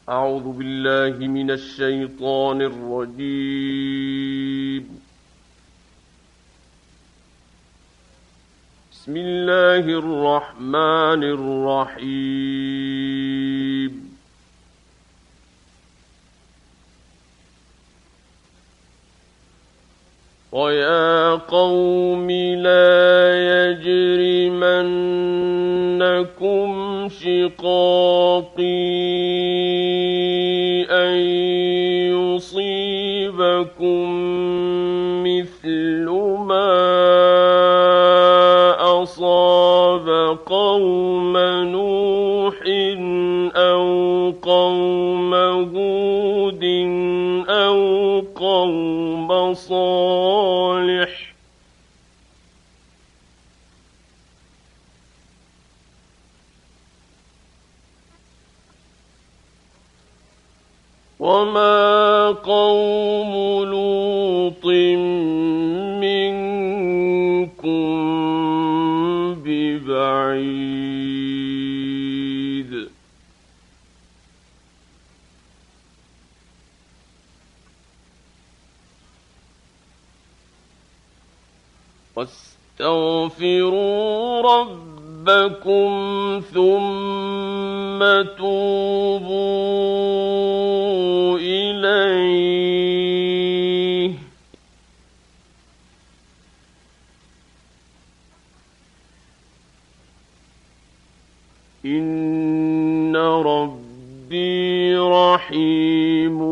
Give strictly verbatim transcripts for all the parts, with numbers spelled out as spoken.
أعوذ بالله من الشيطان الرجيم. بسم الله الرحمن الرحيم. ويا قوم لا يجرمنكم شقاقي أن يصيبكم مثل ما أصاب قوم نوح أو قوم هود أو قوم صالح وما قوم لوط منكم ببعيد واستغفروا ربكم ثم توبوا إليه إن ربي رحيم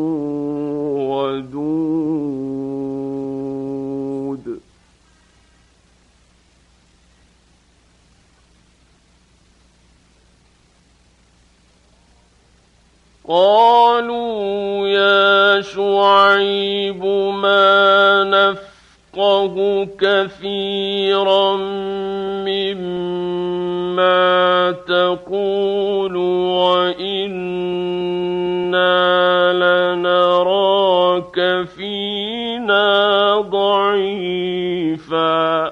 ودود. قالوا يا شعيب ما نفقه كثيرا مما تقول وإنا لنراك فينا ضعيفا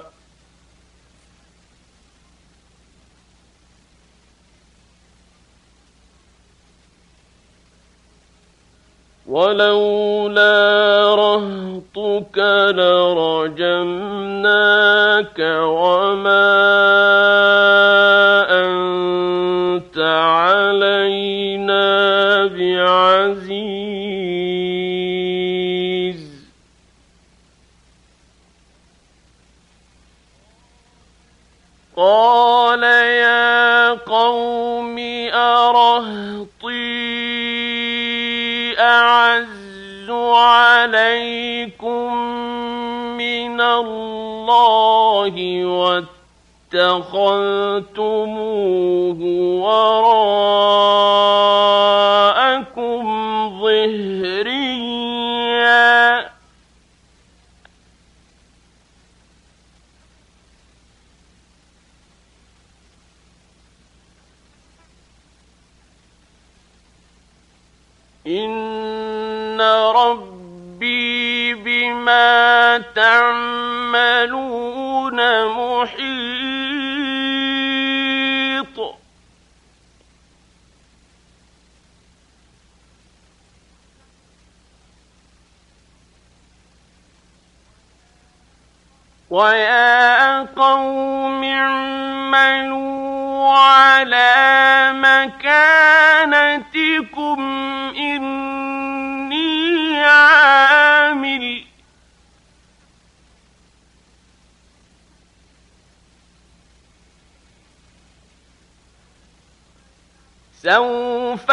ولولا رهطك لرجمناك وما أنت علينا بعزيز. قال يا قوم أرهطي أعز عليكم من الله واتخذتموه وراءكم ظهريا إن ربي بما تعملون محيط. ويا قوم اعملوا على مكانتكم إني عامل سوف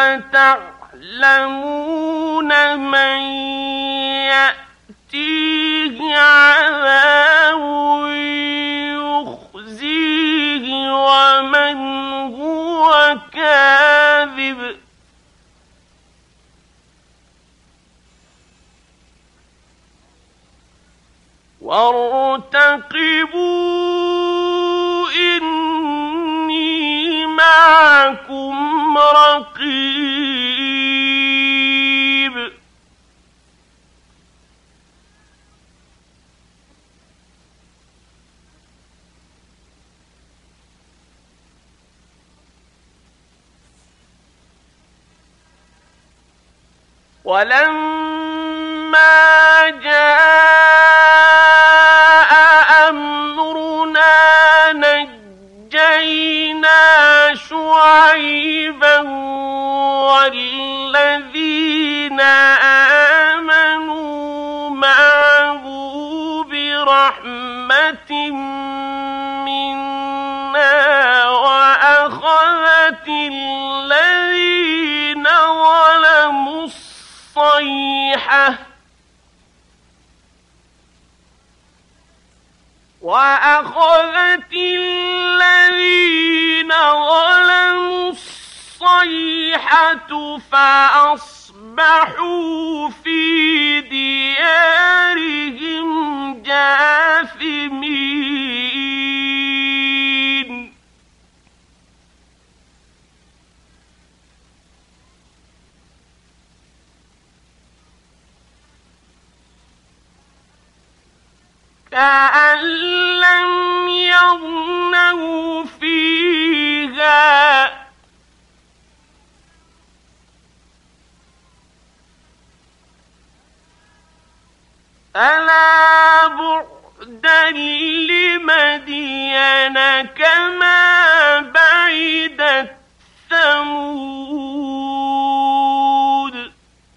تعلمون من يأتيه عذاب يخزيه ومن هو كاذب وارتقبوا إني معكم رقيب. ولما جاء أمرنا نجينا شعيبا والذين آمنوا معه برحمة منا وأخذت الذين ظلموا الصيحة وأخذت الذين ظلموا الصيحة فأصبحوا في ديارهم جاثمين كأن لم يغنوا فيها ألا بعدا لمدين كما بعدت ثمود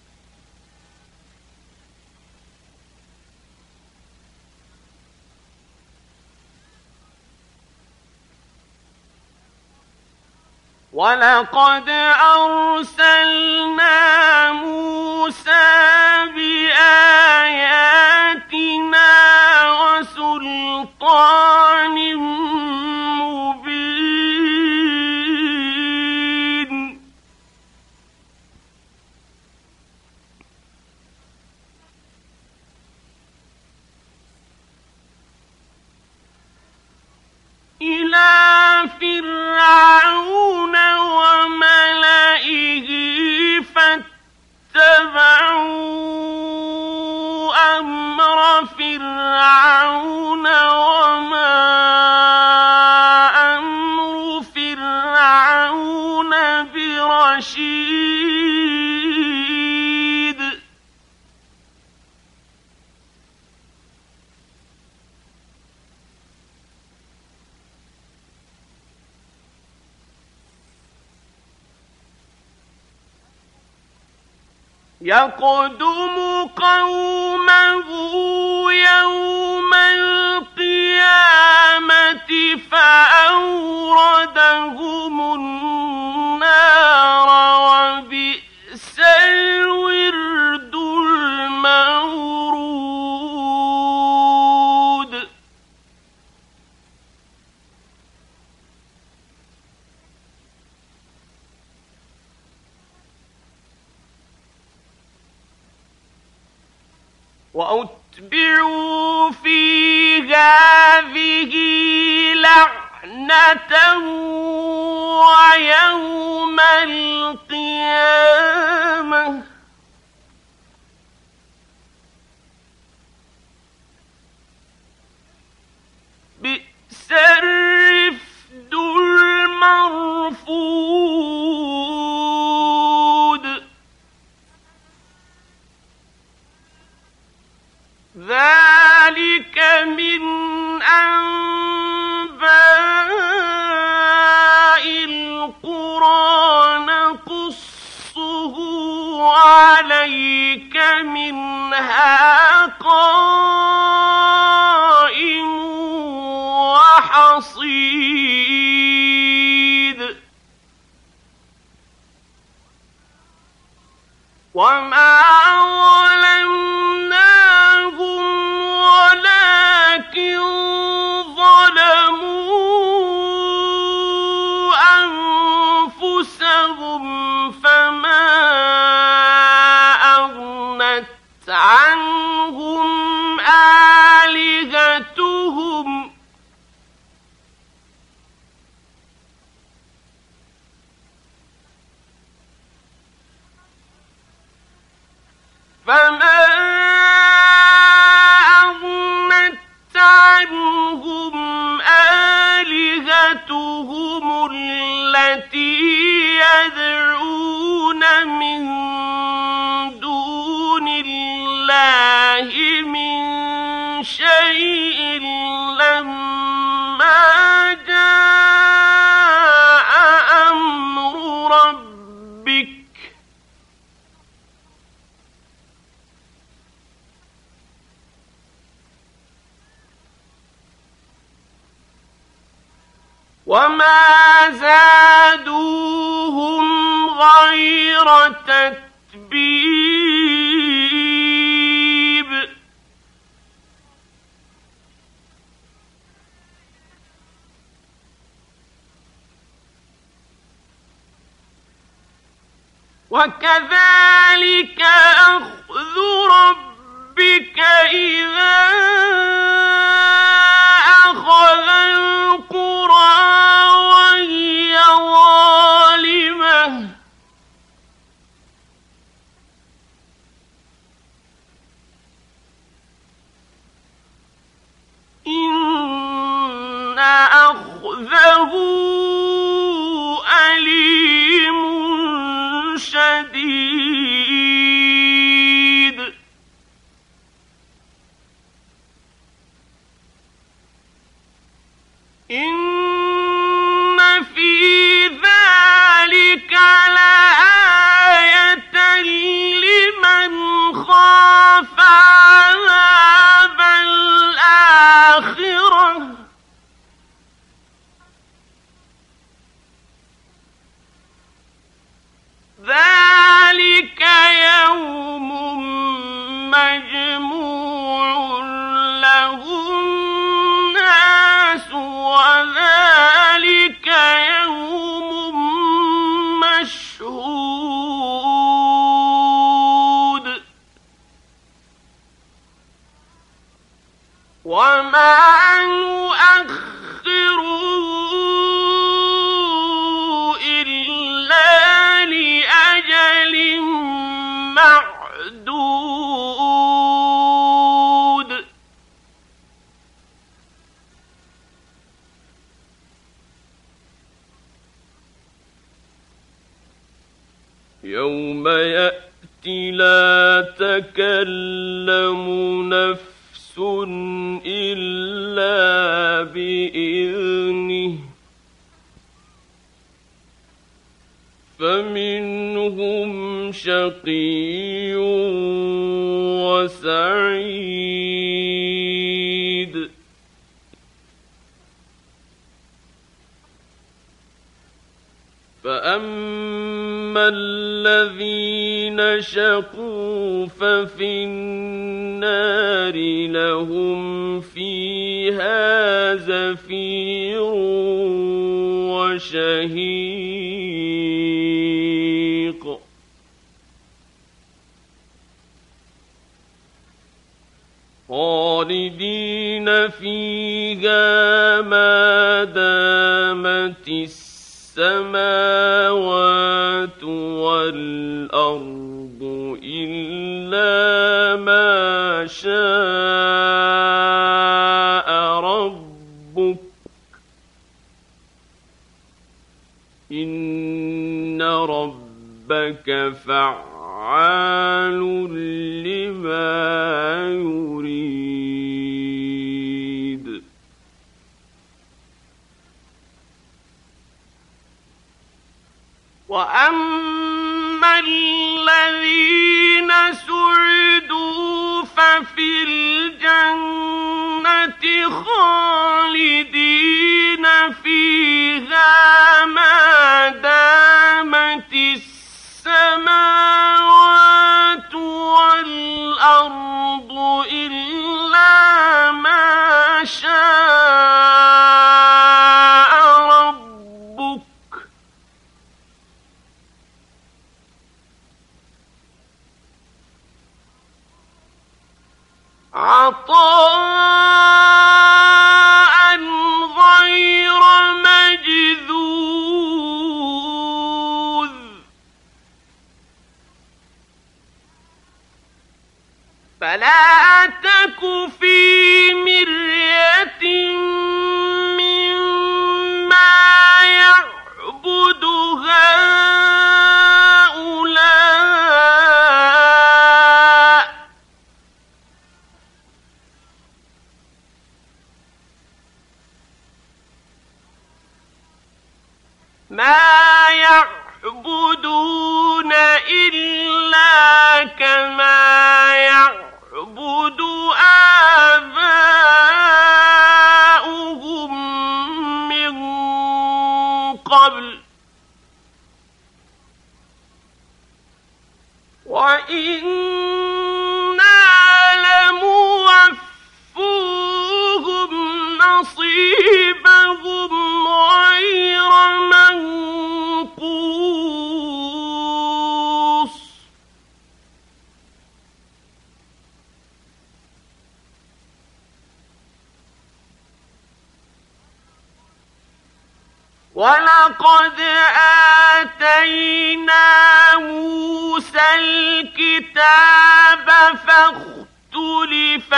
ولقد أرسلنا موسى بآياتنا وسلطان مبين إلى فرعون وملئه فاتبعوا أمر فرعون وما أمر فرعون برشيد يقدم قومه يوم القيامة فأوردهم النار وبئس الورد المورود وأتبعوا في هذه لعنة ويوم القيامة بئس الرفد المرفود ذلك من أنباء القرى نقصه عليك منها قائم وحصيد وما ظلمناهم ولكن ظلموا أنفسهم فما أغنت عنهم آلهتهم فما أغنت عنهم آلهتهم التي يدعون من دون وما زادوهم غير تتبيب وكذلك أخذ ربك إذا أخذ القرى وهي ظالمة إن أخذه أليم شديد إن في ذلك لآية لمن خاف عذاب الآخرة ذلك يوم مجموع له الناس وذلك يوم مشهود وما نؤخره إلا لأجل معدود يوم يأتي لا تكلم نفس إلا بإذنه فمنهم شقي وسعيد فأما الذين شقوا ففي النار لهم فيها زفير وشهيق خالدين فيها ما دامت السماوات والأرض إلا ما شاء ربك إن ربك فعال لما يريد وأما الذين سعدوا ففي الجنة خالدين فيها ما دامت السماوات والأرض إلا ما شاء ربك عطاء غير مجذوذ فلا تك في مرية مما يعبد هؤلاء ما يعبدون إلا كما يعبد آباؤهم من قبل وإنا لموفوهم نصيبهم غير منقوص ولقد آتينا موسى الكتاب فاختلف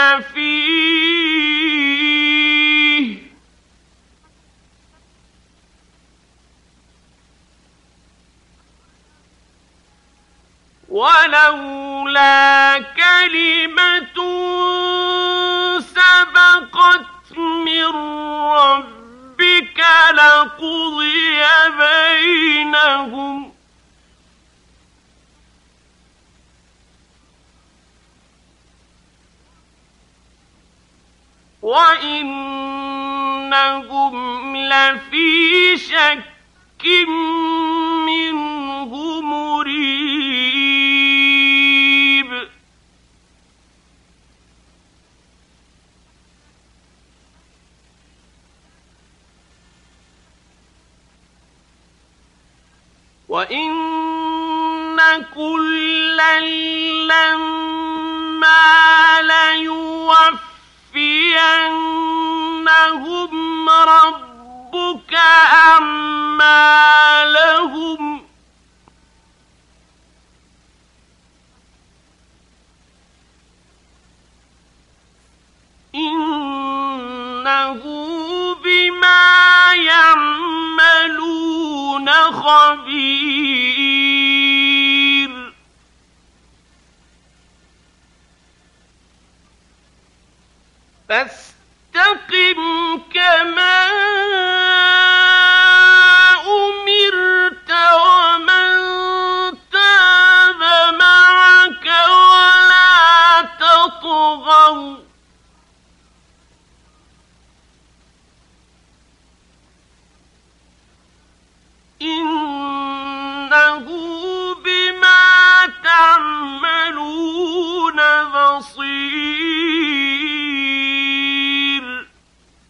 فيه ولولا كلمة سبقت من ربك لقضي بينهم وإنهم لفي شك منه مريب وإن كلا لما ليوفينهم ربك أعمالهم إنه بما يعملون خبير فاستقم كما أمرت ومن تاب معك ولا تطغوا إنه بما تعملون بصير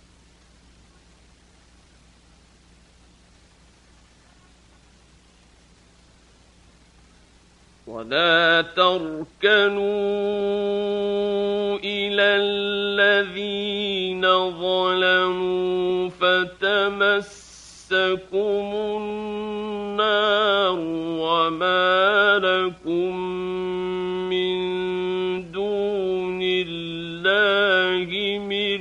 ولا تركنوا إلى الذين ظلموا فتمسكم النار وما لكم من دون الله من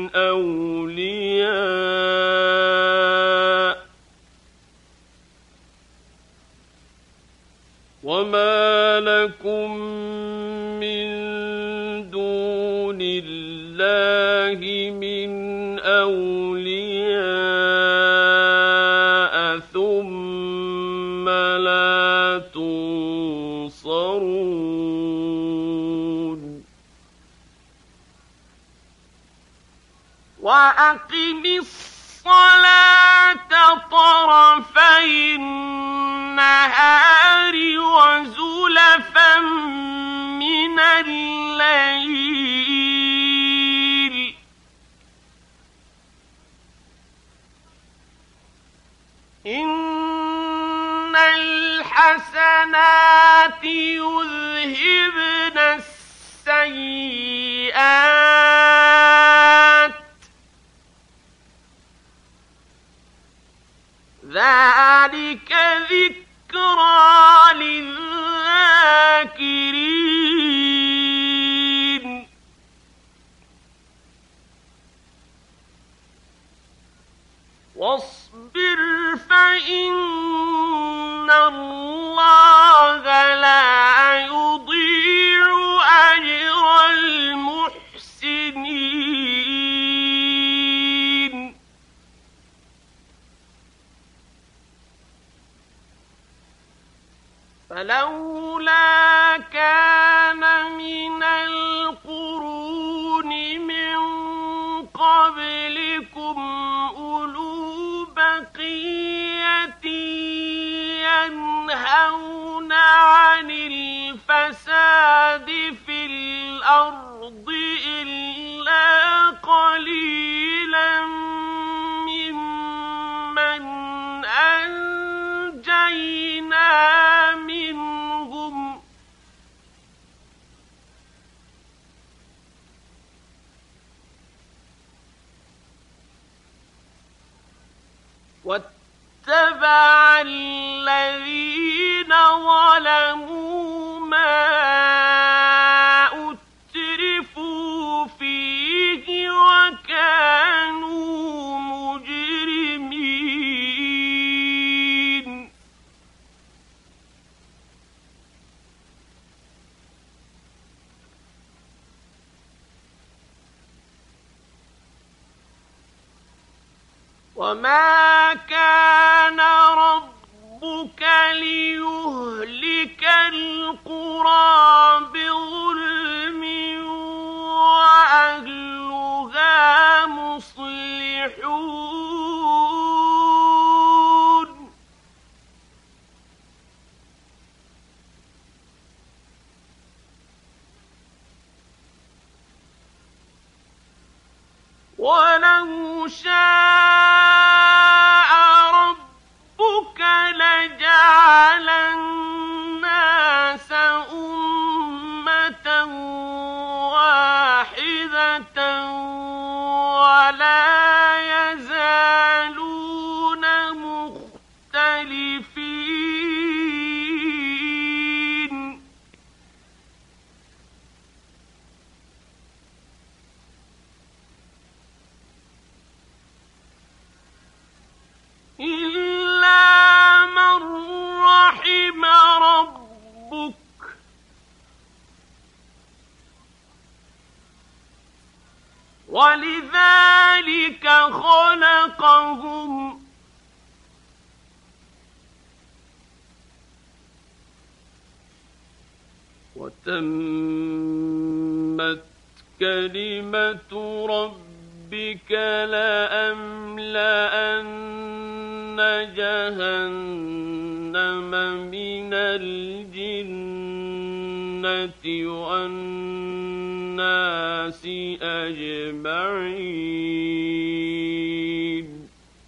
أولياء وما لكم من دون الله من أولياء ثم لا تنصرون وأقم الصلاة طرفي النهار وزلفا من الليل إن الحسنات يذهبن السيئات ذلك ذكرى للذاكرين واصبر فإن الله لا يضيع أجر المحسنين فلولا كان من القرون من قبلكم أولو بقية واتبع الذين ظلموا ما أترفوا فيه وكانوا مجرمين. وما كان ربك ليهلك القرى بظلم وأهلها مصلحون. ولو شاء ربك لجعل الناس أمة واحدة ولا يزالون مختلفين. إلا من رحم ربك ولذلك خلقهم وتمت كلمة ربك لأملأن جهنم من الجنة والناس أجمعين.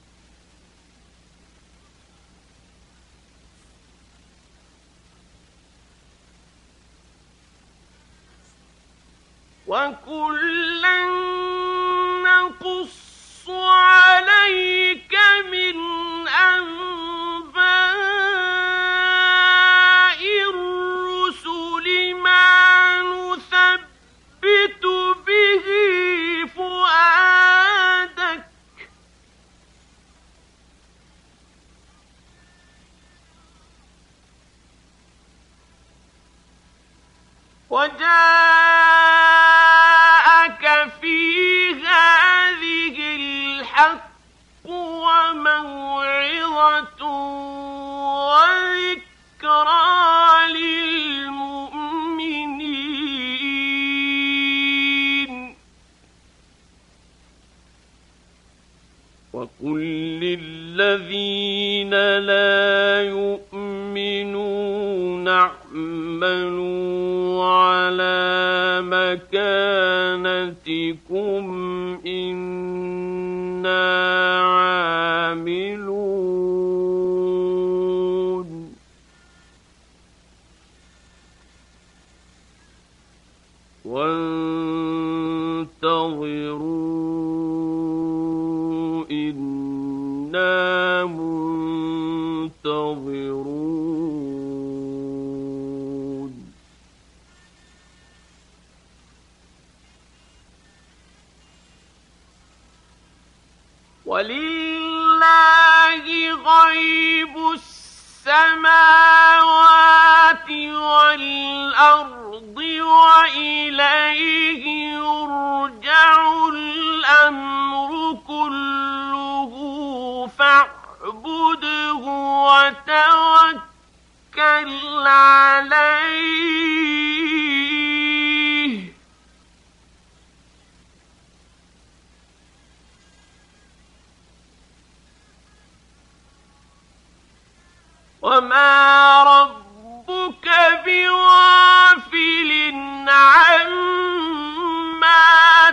وكلا نقص عليك من أنباء الرسل ما نثبت به فؤادك وجاءك في هذه الحق وموعظة وذكرى للمؤمنين. وقل للذين لا يؤمنون اعملوا على مكانتكم إنا عاملون. وانتظروا إنا منتظرون. ولله غيب السماوات والأرض وإليه يرجع الأمر كله فاعبده وتوكل عليه وما ربك بغافل عما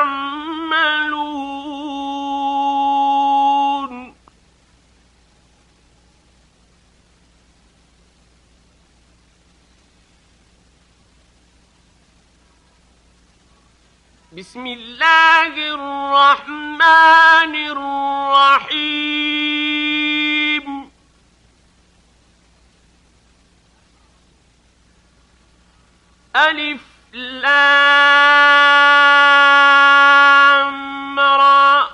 تعملون. بسم الله الرحمن الرحيم. ألف لام را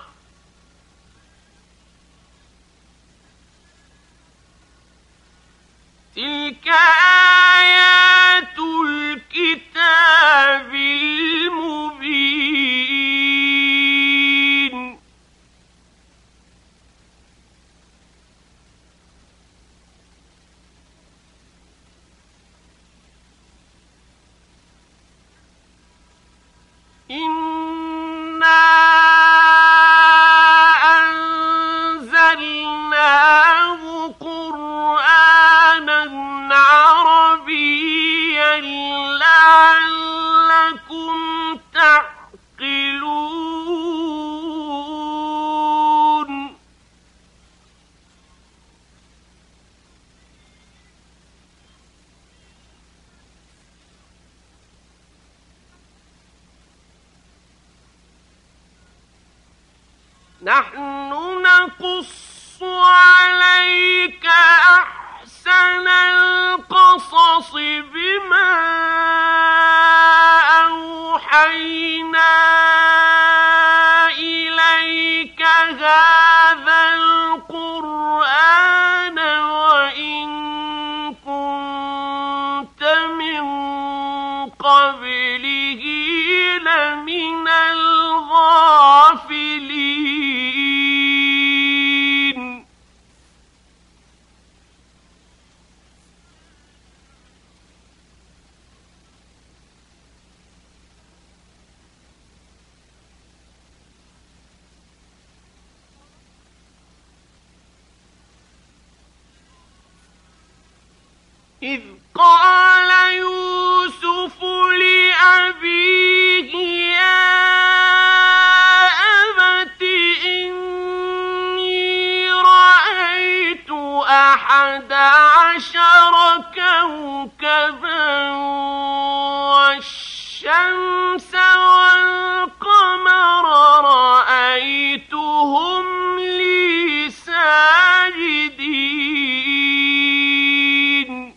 تلك آيات الكتاب المبين إنا أنزلناه قرآنا عربيا لعلكم تعقلون نحن نقص عليك أحسن القصص بما أوحينا إليك هذا القرآن وإن كنت من قبله لمن الغافلين إذ قال يوسف لأبيه يا أبت إني رأيت أحد عشر كوكبا والشمس والقمر رأيتهم لي ساجدين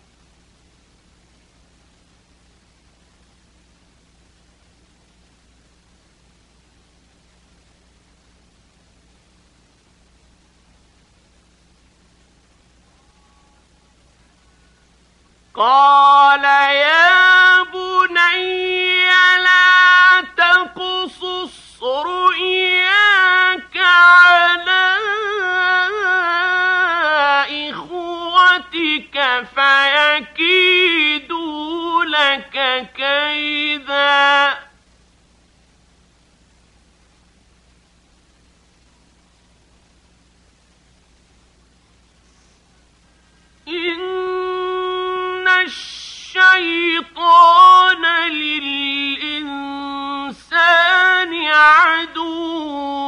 قال يا بني لا تقصص رؤياك على إخوتك فيكيدوا لك كيدا إن الشيطان للإنسان عدو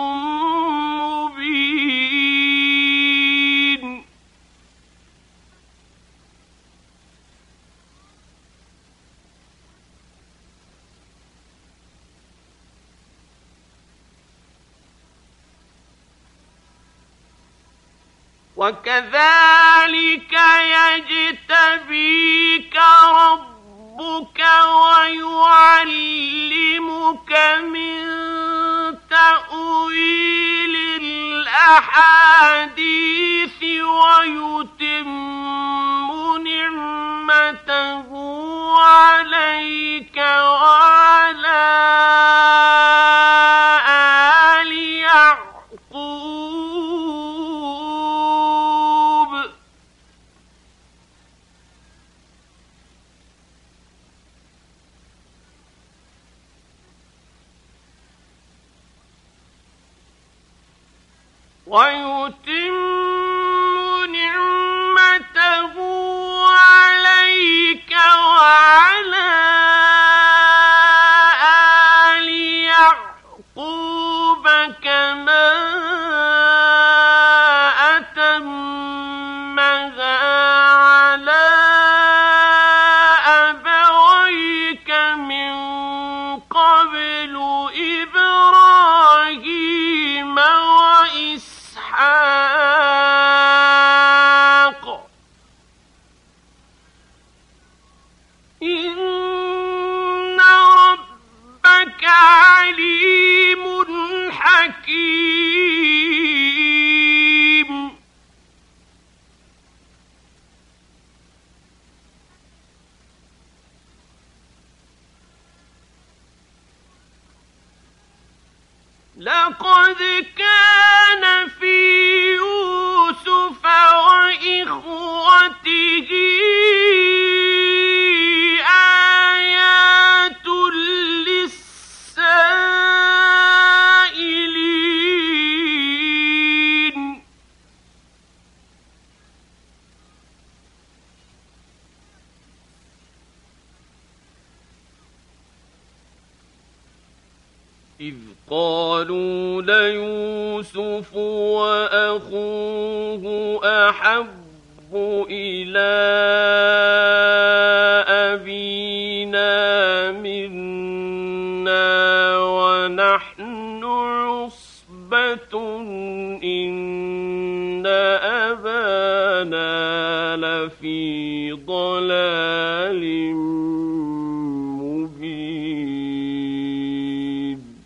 مبين وكذلك يجتبيك ربك ويعلمك من تأويل الأحاديث ويتم نعمته عليك وعلى آل يعقوب ويتم نعمته عليك وعلى آل يعقوب كما أتمها على أبويك من قبل إبراهيم وإسحاق إذ قالوا ليوسف وأخوه أحب إلى أبينا منا ونحن عصبة إن أبانا لفي ضلال مبين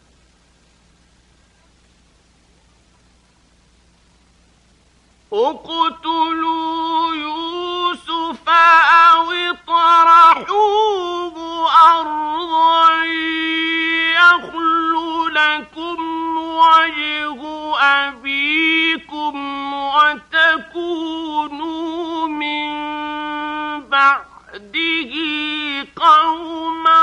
اقتلوا يوسف أو اطرحوه أرضا يخل لكم وجه أبيكم وتكونوا من بعده قوما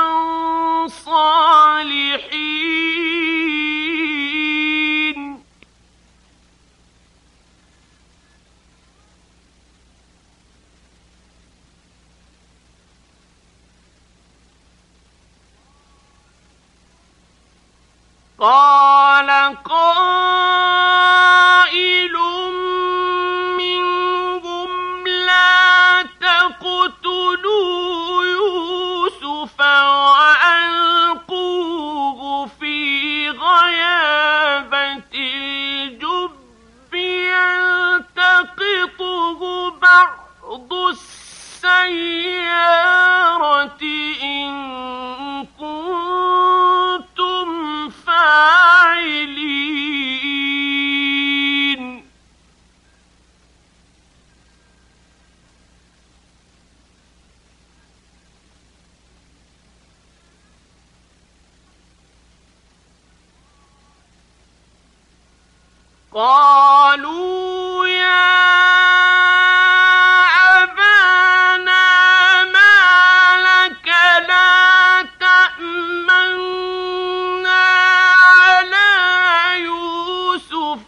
صالحين قال قائل منهم لا تقتلوا يوسف وألقوه في غيابة الجب يلتقطه بعض السيارة إن كنتم فاعلين قالوا يا أبانا ما لك لا تأمنا على يوسف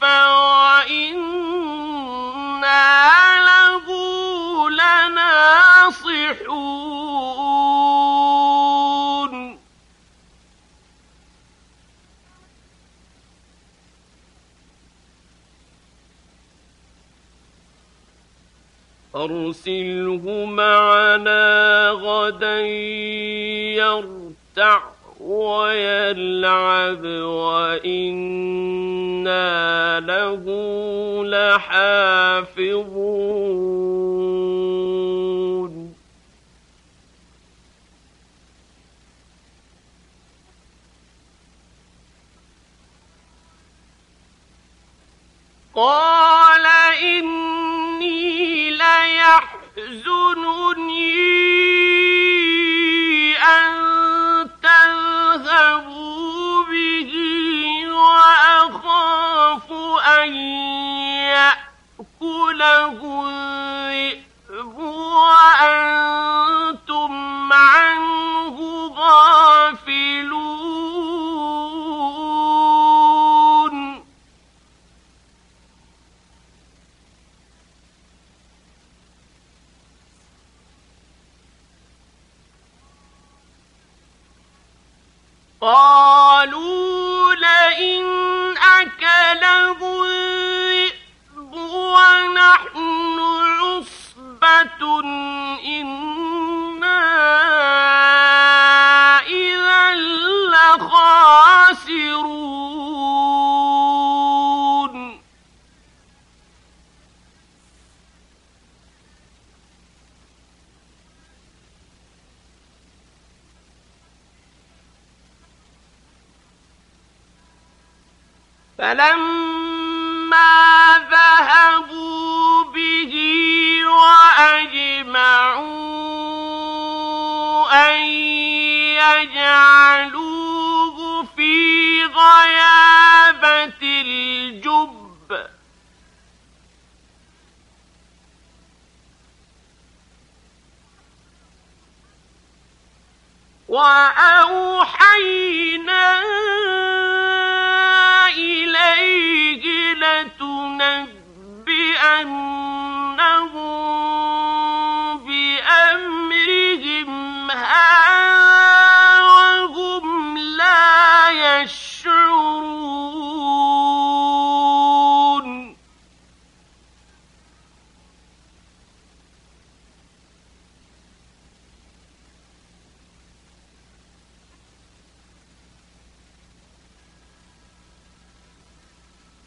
وإنا له لناصحون أرسله معنا غدا يرتع ويلعب وإنا له لحافظون قال إني ليحزنني أن تذهبوا به وأخاف أن يأكله الذئب وأنتم عنه غافلون قالوا لئن أكله الذئب ونحن عصبة إنا إذا لخاسرون فلما ذهبوا به وأجمعوا أن يجعلوه في غيابة الجب وأوحينا إليه لتنبئنهم بأمرهم هذا وهم لا يشعرون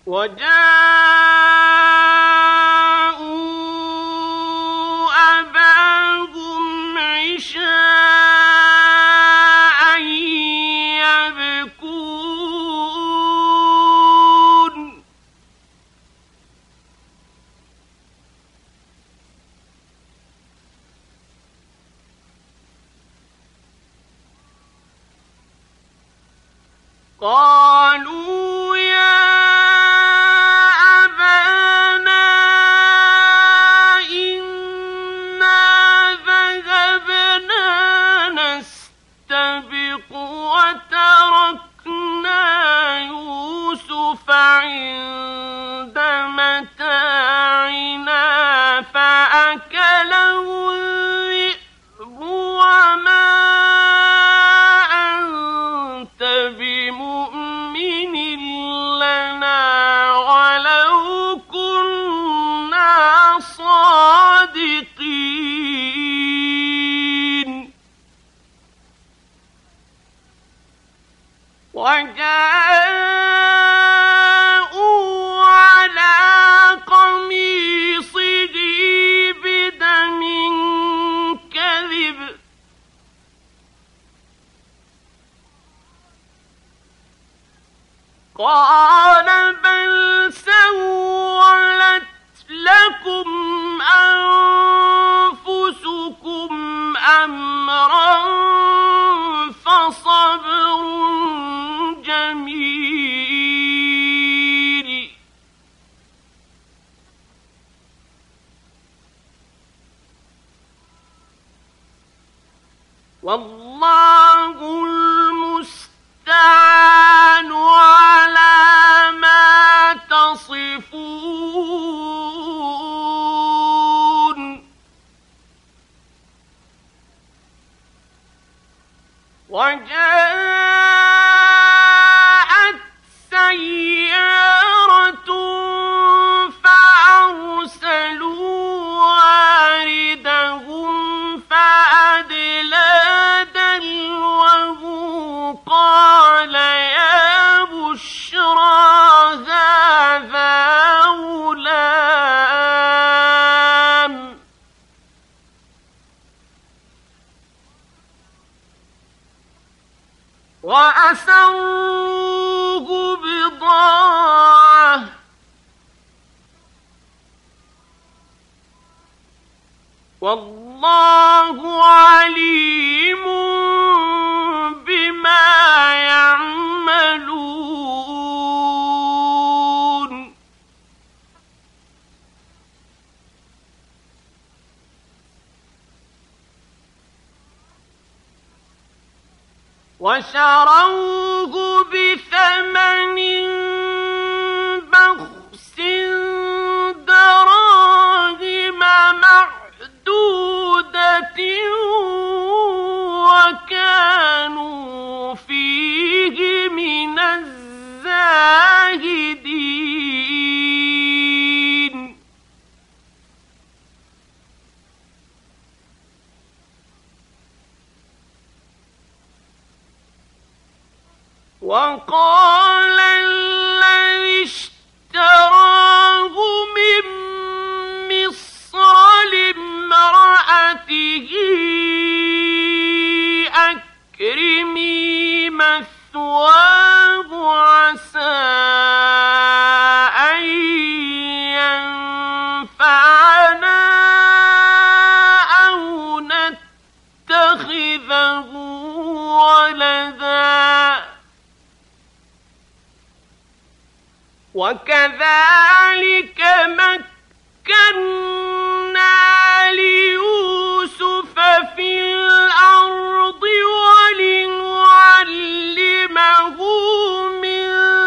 وجاءوا أباهم عشاء يبكون قالوا يا أبانا إنا ذهبنا نستبق وتركنا يوسف عند متاعنا فأكله الذئب وما أنت بمؤمن لنا ولو كنا صادقين وجاءوا على قميصه بدم كذب قال بل سولت لكم أنفسكم أمرا فصبر جميل والله المستعان على ما تصفون وجاءت سيارة فأرسلوا واردهم فأدلى دلوه قال يا بشرى هذا غلام وأسروه بضاعة والله عليم بما يعملون وشروه بثمن بخس دراهم معدودة وكانوا فيه من الزاهدين وقال الذي اشتراه من مصر لامرأته أكرمي مثواه عسى أن ينفعنا أو نتخذه ولدا وكذلك مكنا ليوسف في الأرض ولنعلمه من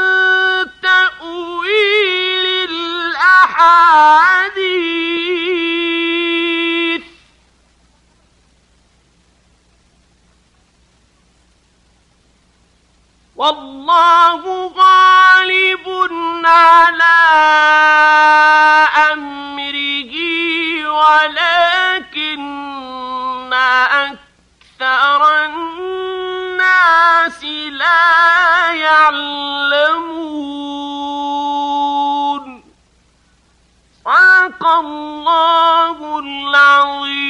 تأويل الأحاديث والله غالب على الله العظيم.